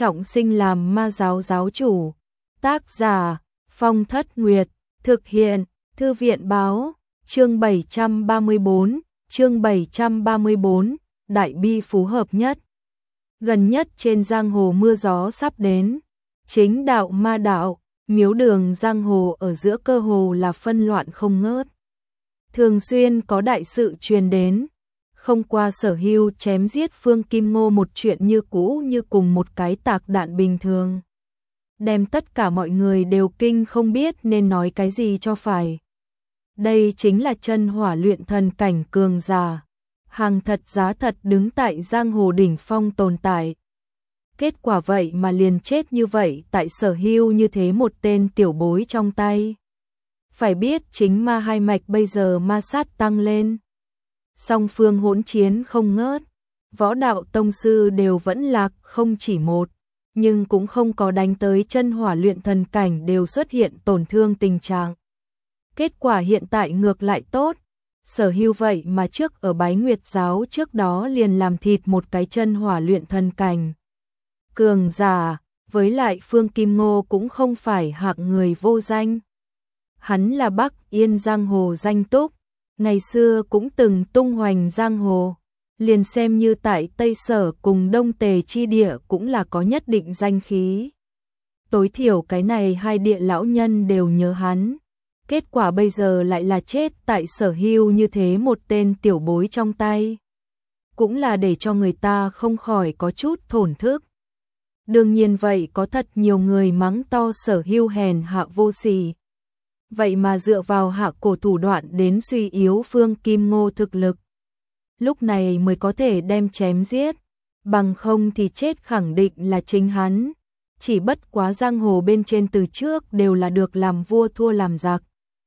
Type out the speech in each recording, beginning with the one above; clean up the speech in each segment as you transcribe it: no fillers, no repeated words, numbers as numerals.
trọng sinh làm ma giáo giáo chủ. Tác giả Phong Thất Nguyệt. Thực hiện Thư viện báo. Chương 734, Đại bi phú hợp nhất. Gần nhất trên giang hồ mưa gió sắp đến. Chính đạo ma đạo, miếu đường giang hồ ở giữa cơ hồ là phân loạn không ngớt. Thường xuyên có đại sự truyền đến. Không qua Sở Hưu chém giết Phương Kim Ngô một chuyện như cũ như cùng một cái tạc đạn bình thường. Đem tất cả mọi người đều kinh không biết nên nói cái gì cho phải. Đây chính là chân hỏa luyện thần cảnh cường giả. Hàng thật giá thật đứng tại giang hồ đỉnh phong tồn tại. Kết quả vậy mà liền chết như vậy tại Sở Hưu như thế một tên tiểu bối trong tay. Phải biết chính ma hai mạch bây giờ ma sát tăng lên. Song phương hỗn chiến không ngớt. Võ đạo tông sư đều vẫn lạc không chỉ một. Nhưng cũng không có đánh tới chân hỏa luyện thần cảnh đều xuất hiện tổn thương tình trạng. Kết quả hiện tại ngược lại tốt. Sở Hưu vậy mà trước ở Bái Nguyệt giáo trước đó liền làm thịt một cái chân hỏa luyện thần cảnh cường giả, với lại Phương Kim Ngô cũng không phải hạng người vô danh. Hắn là Bắc Yên giang hồ danh túc, ngày xưa cũng từng tung hoành giang hồ, liền xem như tại Tây Sở cùng Đông Tề chi địa cũng là có nhất định danh khí. Tối thiểu cái này hai địa lão nhân đều nhớ hắn. Kết quả bây giờ lại là chết tại Sở Hưu như thế một tên tiểu bối trong tay. Cũng là để cho người ta không khỏi có chút thổn thức. Đương nhiên vậy có thật nhiều người mắng to Sở Hưu hèn hạ vô sỉ. Vậy mà dựa vào hạ cổ thủ đoạn đến suy yếu Phương Kim Ngô thực lực. Lúc này mới có thể đem chém giết. Bằng không thì chết khẳng định là chính hắn. Chỉ bất quá giang hồ bên trên từ trước đều là được làm vua thua làm giặc.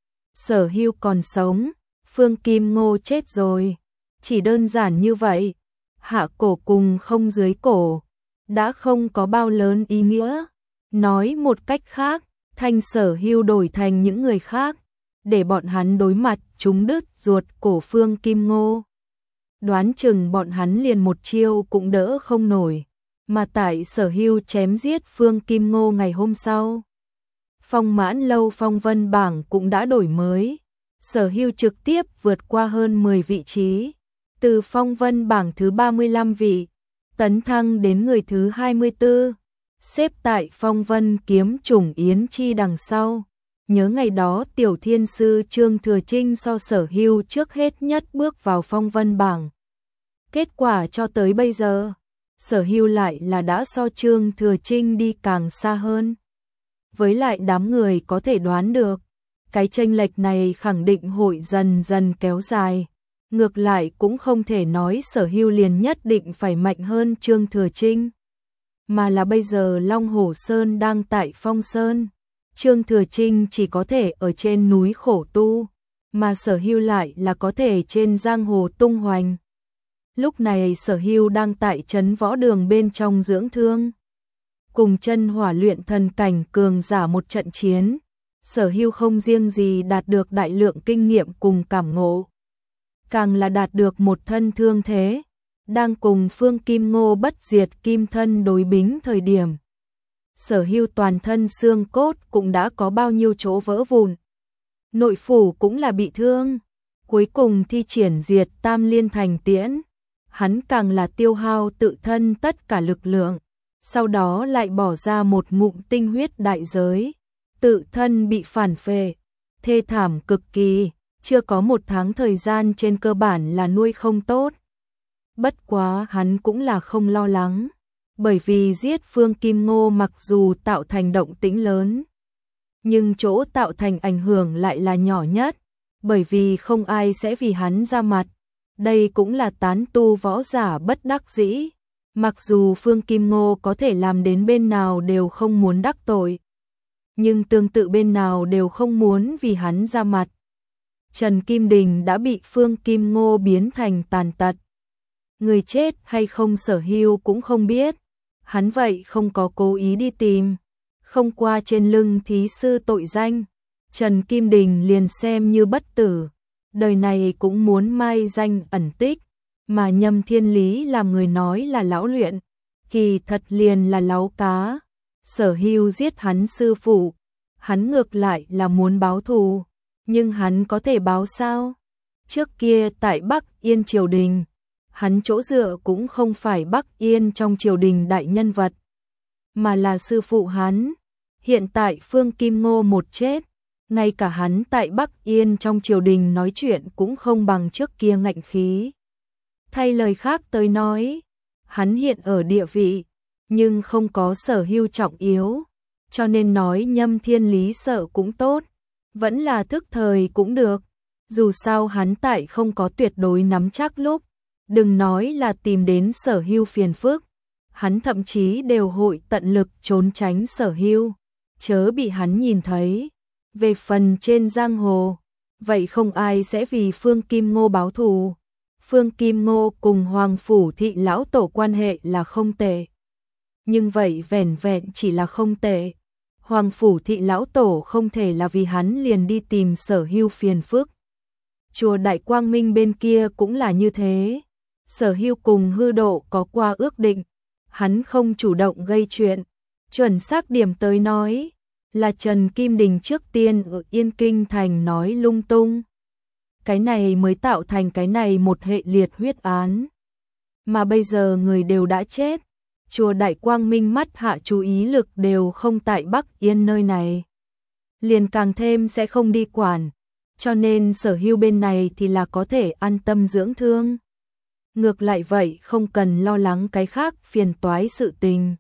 Sở Hưu còn sống, Phương Kim Ngô chết rồi. Chỉ đơn giản như vậy. Hạ cổ cùng không dưới cổ. Đã không có bao lớn ý nghĩa. Nói một cách khác, thanh Sở Hưu đổi thành những người khác. Để bọn hắn đối mặt chúng đứt ruột cổ Phương Kim Ngô. Đoán chừng bọn hắn liền một chiêu cũng đỡ không nổi. Mà tại Sở Hưu chém giết Phương Kim Ngô ngày hôm sau. Phong Mãn Lâu phong vân bảng cũng đã đổi mới. Sở Hưu trực tiếp vượt qua hơn 10 vị trí. Từ phong vân bảng thứ 35 vị, tấn thăng đến người thứ 24. Xếp tại phong vân kiếm chủng Yến Chi đằng sau. Nhớ ngày đó tiểu thiên sư Trương Thừa Trinh so Sở Hưu trước hết nhất bước vào phong vân bảng. Kết quả cho tới bây giờ, Sở Hưu lại là đã so Trương Thừa Trinh đi càng xa hơn. Với lại đám người có thể đoán được, cái chênh lệch này khẳng định hội dần dần kéo dài. Ngược lại cũng không thể nói Sở Hưu liền nhất định phải mạnh hơn Trương Thừa Trinh. Mà là bây giờ Long Hổ Sơn đang tại Phong Sơn. Trương Thừa Trinh chỉ có thể ở trên núi khổ tu, mà Sở Hưu lại là có thể trên giang hồ tung hoành. Lúc này Sở Hưu đang tại trấn võ đường bên trong dưỡng thương. Cùng chân hỏa luyện thần cảnh cường giả một trận chiến, Sở Hưu không riêng gì đạt được đại lượng kinh nghiệm cùng cảm ngộ, càng là đạt được một thân thương thế, đang cùng Phương Kim Ngô bất diệt kim thân đối bính thời điểm. Sở Hưu toàn thân xương cốt cũng đã có bao nhiêu chỗ vỡ vụn. Nội phủ cũng là bị thương. Cuối cùng thi triển diệt tam liên thành tiễn. Hắn càng là tiêu hao tự thân tất cả lực lượng. Sau đó lại bỏ ra một ngụm tinh huyết đại giới. Tự thân bị phản phệ. Thê thảm cực kỳ. Chưa có một tháng thời gian trên cơ bản là nuôi không tốt. Bất quá hắn cũng là không lo lắng. Bởi vì giết Phương Kim Ngô mặc dù tạo thành động tĩnh lớn, nhưng chỗ tạo thành ảnh hưởng lại là nhỏ nhất, bởi vì không ai sẽ vì hắn ra mặt. Đây cũng là tán tu võ giả bất đắc dĩ. Mặc dù Phương Kim Ngô có thể làm đến bên nào đều không muốn đắc tội, nhưng tương tự bên nào đều không muốn vì hắn ra mặt. Trần Kim Đình đã bị Phương Kim Ngô biến thành tàn tật. Người chết hay không Sở Hưu cũng không biết. Hắn vậy không có cố ý đi tìm. Không qua trên lưng thí sư tội danh, Trần Kim Đình liền xem như bất tử. Đời này cũng muốn mai danh ẩn tích. Mà Nhâm Thiên Lý làm người nói là lão luyện. kỳ thật liền là láu cá. Sở Hưu giết hắn sư phụ, hắn ngược lại là muốn báo thù, nhưng hắn có thể báo sao? Trước kia tại Bắc Yên triều đình, hắn chỗ dựa cũng không phải Bắc Yên trong triều đình đại nhân vật, mà là sư phụ hắn. Hiện tại Phương Kim Ngô một chết, ngay cả hắn tại Bắc Yên trong triều đình nói chuyện cũng không bằng trước kia ngạnh khí. Thay lời khác tới nói, hắn hiện ở địa vị, nhưng không có Sở Hưu trọng yếu, cho nên nói Nhâm Thiên Lý sợ cũng tốt, vẫn là thức thời cũng được. Dù sao hắn tại không có tuyệt đối nắm chắc lúc, đừng nói là tìm đến Sở Hưu phiền phức, hắn thậm chí đều hội tận lực trốn tránh Sở Hưu, chớ bị hắn nhìn thấy. Về phần trên giang hồ, vậy không ai sẽ vì Phương Kim Ngô báo thù. Phương Kim Ngô cùng Hoàng Phủ Thị lão tổ quan hệ là không tệ, nhưng vậy vẻn vẹn chỉ là không tệ. Hoàng Phủ Thị lão tổ không thể là vì hắn liền đi tìm Sở Hưu phiền phức. Chùa Đại Quang Minh bên kia cũng là như thế. Sở Hưu cùng Hư Độ có qua ước định, hắn không chủ động gây chuyện. Chuẩn xác điểm tới nói, là Trần Kim Đình trước tiên ở Yên Kinh thành nói lung tung. Cái này mới tạo thành cái này một hệ liệt huyết án. Mà bây giờ người đều đã chết, chùa Đại Quang Minh mắt hạ chú ý lực đều không tại Bắc Yên nơi này, liền càng thêm sẽ không đi quản, cho nên Sở Hưu bên này thì là có thể an tâm dưỡng thương. Ngược lại vậy không cần lo lắng cái khác phiền toái sự tình.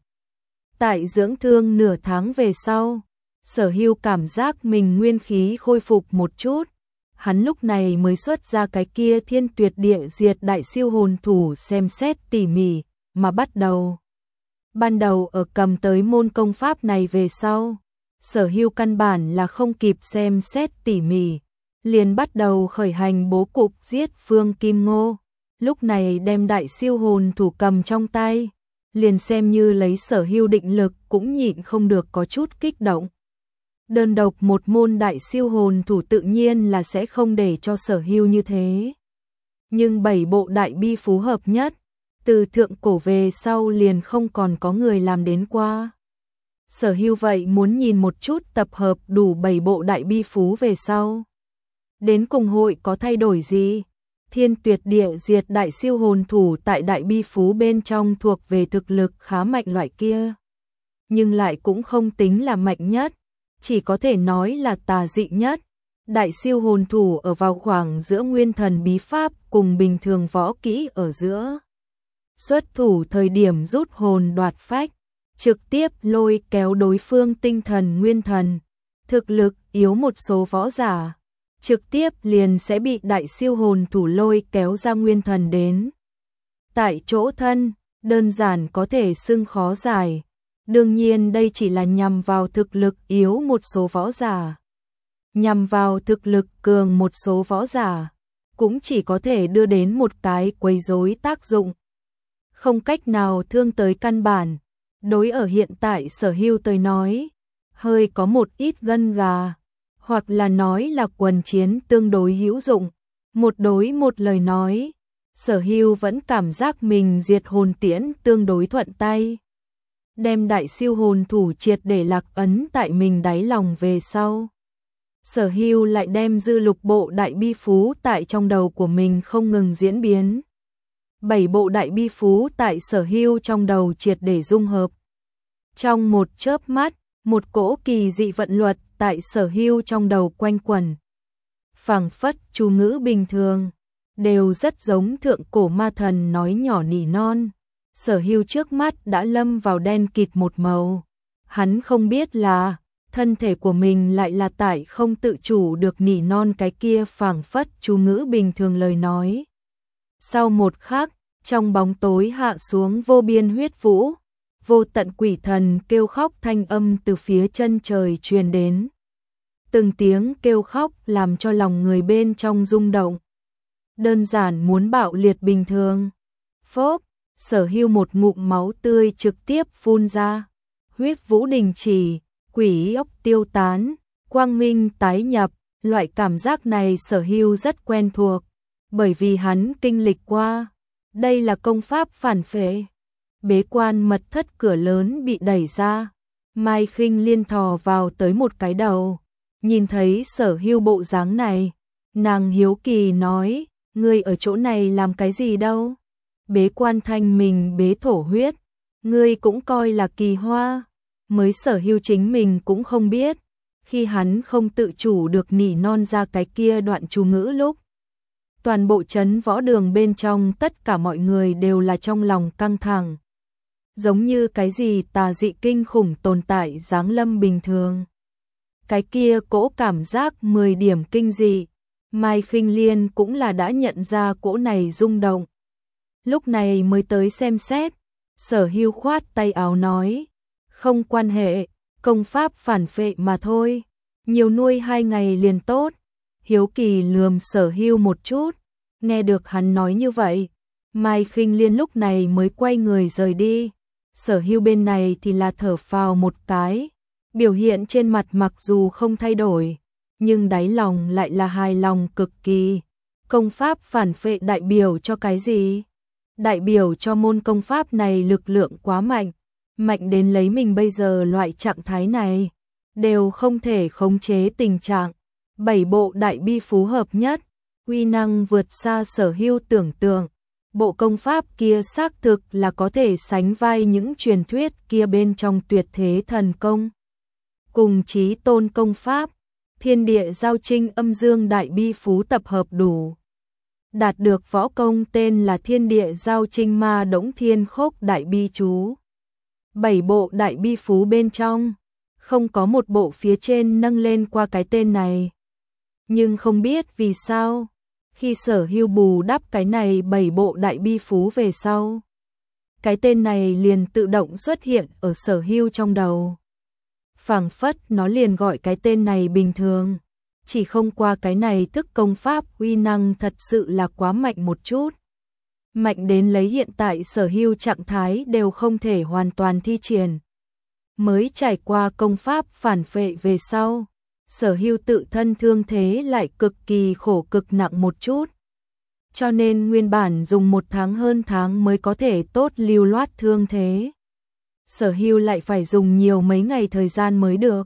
Tại dưỡng thương nửa tháng về sau, Sở Hưu cảm giác mình nguyên khí khôi phục một chút. Hắn lúc này mới xuất ra cái kia Thiên Tuyệt Địa Diệt Đại Siêu Hồn Thủ xem xét tỉ mỉ, mà bắt đầu. Ban đầu ở cầm tới môn công pháp này về sau, Sở Hưu căn bản là không kịp xem xét tỉ mỉ, liền bắt đầu khởi hành bố cục giết Phương Kim Ngô. Lúc này đem Đại Siêu Hồn Thủ cầm trong tay, liền xem như lấy Sở Hưu định lực cũng nhịn không được có chút kích động. Đơn độc một môn Đại Siêu Hồn Thủ tự nhiên là sẽ không để cho Sở Hưu như thế. Nhưng 7 bộ đại bi phú hợp nhất, từ thượng cổ về sau liền không còn có người làm đến qua. Sở Hưu vậy muốn nhìn một chút tập hợp đủ 7 bộ đại bi phú về sau, đến cùng hội có thay đổi gì. Thiên Tuyệt Địa Diệt Đại Siêu Hồn Thủ tại đại bi phú bên trong thuộc về thực lực khá mạnh loại kia, nhưng lại cũng không tính là mạnh nhất, chỉ có thể nói là tà dị nhất. Đại Siêu Hồn Thủ ở vào khoảng giữa nguyên thần bí pháp cùng bình thường võ kỹ ở giữa. Xuất thủ thời điểm rút hồn đoạt phách, trực tiếp lôi kéo đối phương tinh thần nguyên thần. Thực lực yếu một số võ giả, trực tiếp liền sẽ bị Đại Siêu Hồn Thủ lôi kéo ra nguyên thần đến. Tại chỗ thân, đơn giản có thể xưng khó giải. Đương nhiên đây chỉ là nhằm vào thực lực yếu một số võ giả. Nhằm vào thực lực cường một số võ giả, cũng chỉ có thể đưa đến một cái quấy rối tác dụng. Không cách nào thương tới căn bản. Đối ở hiện tại Sở Hưu tới nói, hơi có một ít gân gà, hoặc là nói là quần chiến tương đối hữu dụng. Một đối một lời nói, Sở Hưu vẫn cảm giác mình diệt hồn tiễn tương đối thuận tay. Đem Đại Siêu Hồn Thủ triệt để lạc ấn tại mình đáy lòng về sau, Sở Hưu lại đem dư lục bộ đại bi phú tại trong đầu của mình không ngừng diễn biến. 7 bộ đại bi phú tại Sở Hưu trong đầu triệt để dung hợp. Trong một chớp mắt, một cỗ kỳ dị vận luật tại Sở Hưu trong đầu quanh quẩn. Phảng phất chú ngữ bình thường, đều rất giống thượng cổ ma thần nói nhỏ nỉ non. Sở Hưu trước mắt đã lâm vào đen kịt một màu. Hắn không biết là thân thể của mình lại là tại không tự chủ được nỉ non cái kia phảng phất chú ngữ bình thường lời nói. Sau một khắc, trong bóng tối hạ xuống vô biên huyết vũ, vô tận quỷ thần kêu khóc thanh âm từ phía chân trời truyền đến. Từng tiếng kêu khóc làm cho lòng người bên trong rung động. Đơn giản muốn bạo liệt bình thường. Phốp, Sở Hưu một ngụm máu tươi trực tiếp phun ra. Huyết vũ đình chỉ, quỷ ốc tiêu tán, quang minh tái nhập. Loại cảm giác này Sở Hưu rất quen thuộc, bởi vì hắn kinh lịch qua. Đây là công pháp phản phệ. Bế quan mật thất cửa lớn bị đẩy ra, Mai Khinh Liên thò vào tới một cái đầu, nhìn thấy Sở Hưu bộ dáng này, nàng hiếu kỳ nói, ngươi ở chỗ này làm cái gì đâu? Bế quan thanh mình bế thổ huyết, ngươi cũng coi là kỳ hoa. Mới Sở Hưu chính mình cũng không biết, khi hắn không tự chủ được nỉ non ra cái kia đoạn chú ngữ lúc. Toàn bộ trấn võ đường bên trong tất cả mọi người đều là trong lòng căng thẳng. Giống như cái gì tà dị kinh khủng tồn tại giáng lâm bình thường. Cái kia cỗ cảm giác 10 điểm kinh dị, Mai Khinh Liên cũng là đã nhận ra cỗ này rung động. Lúc này mới tới xem xét, Sở Hưu khoát tay áo nói, không quan hệ, công pháp phản phệ mà thôi, nhiều nuôi 2 ngày liền tốt. Hiếu kỳ lườm Sở Hưu một chút, nghe được hắn nói như vậy, Mai Khinh Liên lúc này mới quay người rời đi. Sở Hưu bên này thì là thở phào một cái, biểu hiện trên mặt mặc dù không thay đổi, nhưng đáy lòng lại là hài lòng cực kỳ. Công pháp phản phệ đại biểu cho cái gì? Đại biểu cho môn công pháp này lực lượng quá mạnh, mạnh đến lấy mình bây giờ loại trạng thái này, đều không thể khống chế tình trạng. 7 bộ đại bi phú hợp nhất, uy năng vượt xa Sở Hưu tưởng tượng. Bộ công pháp kia xác thực là có thể sánh vai những truyền thuyết kia bên trong tuyệt thế thần công. Cùng chí tôn công pháp, thiên địa giao trinh âm dương đại bi phú tập hợp đủ. Đạt được võ công tên là thiên địa giao trinh ma đống thiên khốc đại bi chú. 7 bộ đại bi phú bên trong, không có một bộ phía trên nâng lên qua cái tên này. Nhưng không biết vì sao, khi Sở Hưu bù đắp cái này 7 bộ đại bi phú về sau, cái tên này liền tự động xuất hiện ở Sở Hưu trong đầu. Phảng phất nó liền gọi cái tên này bình thường, chỉ không qua cái này thức công pháp uy năng thật sự là quá mạnh một chút. Mạnh đến lấy hiện tại Sở Hưu trạng thái đều không thể hoàn toàn thi triển. Mới trải qua công pháp phản phệ về sau, Sở Hưu tự thân thương thế lại cực kỳ khổ cực nặng một chút. Cho nên nguyên bản dùng 1 tháng hơn tháng mới có thể tốt lưu loát thương thế. Sở Hưu lại phải dùng nhiều mấy ngày thời gian mới được.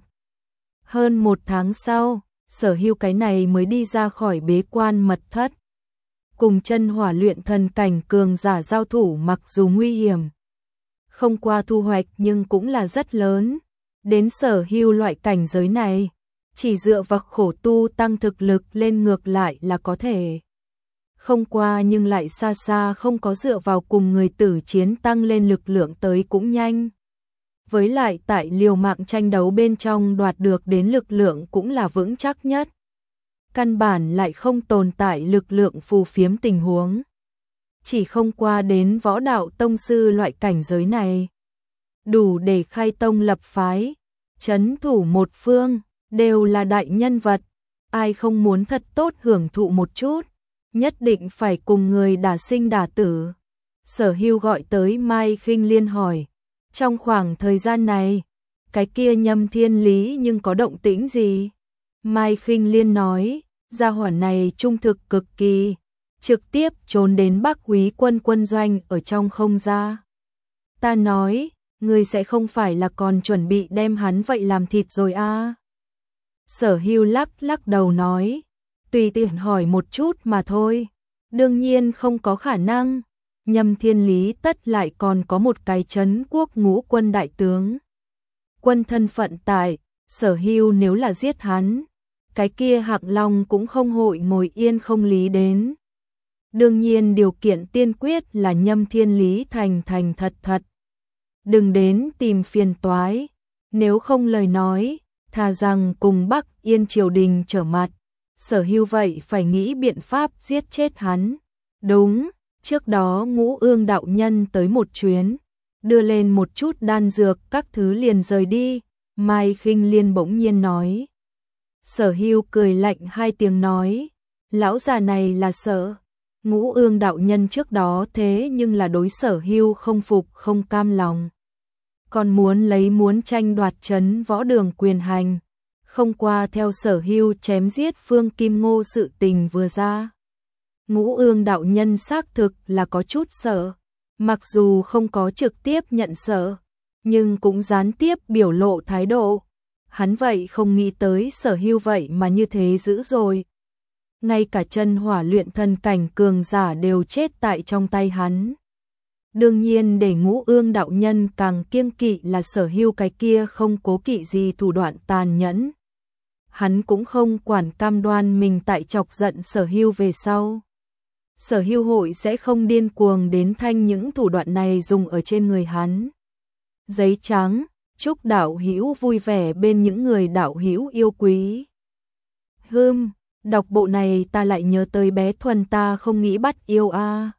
Hơn 1 tháng sau, Sở Hưu cái này mới đi ra khỏi bế quan mật thất. Cùng chân hỏa luyện thần cảnh cường giả giao thủ mặc dù nguy hiểm, không qua thu hoạch nhưng cũng là rất lớn. Đến Sở Hưu loại cảnh giới này, chỉ dựa vào khổ tu tăng thực lực lên ngược lại là có thể. Không qua nhưng lại xa xa không có dựa vào cùng người tử chiến tăng lên lực lượng tới cũng nhanh. Với lại tại liều mạng tranh đấu bên trong đoạt được đến lực lượng cũng là vững chắc nhất. Căn bản lại không tồn tại lực lượng phù phiếm tình huống. Chỉ không qua đến võ đạo tông sư loại cảnh giới này, đủ để khai tông lập phái, trấn thủ một phương, đều là đại nhân vật. Ai không muốn thật tốt hưởng thụ một chút, nhất định phải cùng người đả sinh đả tử. Sở Hưu gọi tới Mai Khinh Liên hỏi, trong khoảng thời gian này, cái kia Nhâm Thiên Lý nhưng có động tĩnh gì? Mai Khinh Liên nói, gia hỏa này trung thực cực kỳ, trực tiếp trốn đến Bắc Úy quân quân doanh ở trong không ra. Ta nói, ngươi sẽ không phải là còn chuẩn bị đem hắn vậy làm thịt rồi à? Sở Hưu lắc đầu nói, tùy tiện hỏi một chút mà thôi, đương nhiên không có khả năng. Nhâm Thiên Lý tất lại còn có một cái trấn quốc ngũ quân đại tướng. Quân thân phận tại, Sở Hưu nếu là giết hắn, cái kia Hạc Long cũng không hội ngồi yên không lý đến. Đương nhiên điều kiện tiên quyết là Nhâm Thiên Lý thành thật. Đừng đến tìm phiền toái, nếu không lời nói, thà rằng cùng Bắc Yên triều đình trở mặt. Sở Hưu vậy phải nghĩ biện pháp giết chết hắn. Đúng, trước đó Ngũ Ương đạo nhân tới một chuyến, đưa lên một chút đan dược các thứ liền rời đi. Mai Khinh Liên bỗng nhiên nói. Sở Hưu cười lạnh 2 tiếng nói, lão già này là sợ. Ngũ Ương đạo nhân trước đó thế nhưng là đối Sở Hưu không phục không cam lòng, còn muốn tranh đoạt trấn võ đường quyền hành. Không qua theo Sở Hưu chém giết Phương Kim Ngô sự tình vừa ra, Ngũ Ương đạo nhân xác thực là có chút sợ. Mặc dù không có trực tiếp nhận sợ, nhưng cũng gián tiếp biểu lộ thái độ. Hắn vậy không nghĩ tới Sở Hưu vậy mà như thế dữ rồi. Ngay cả chân hỏa luyện thần cảnh cường giả đều chết tại trong tay hắn. Đương nhiên để Ngũ Ương đạo nhân càng kiêng kỵ là Sở Hưu cái kia không cố kỵ gì thủ đoạn tàn nhẫn. Hắn cũng không quản cam đoan mình tại chọc giận Sở Hưu về sau. Sở Hưu hội sẽ không điên cuồng đến thanh những thủ đoạn này dùng ở trên người hắn. Giấy trắng, chúc đạo hữu vui vẻ bên những người đạo hữu yêu quý. Đọc bộ này ta lại nhớ tới bé Thuần ta không nghĩ bắt yêu a.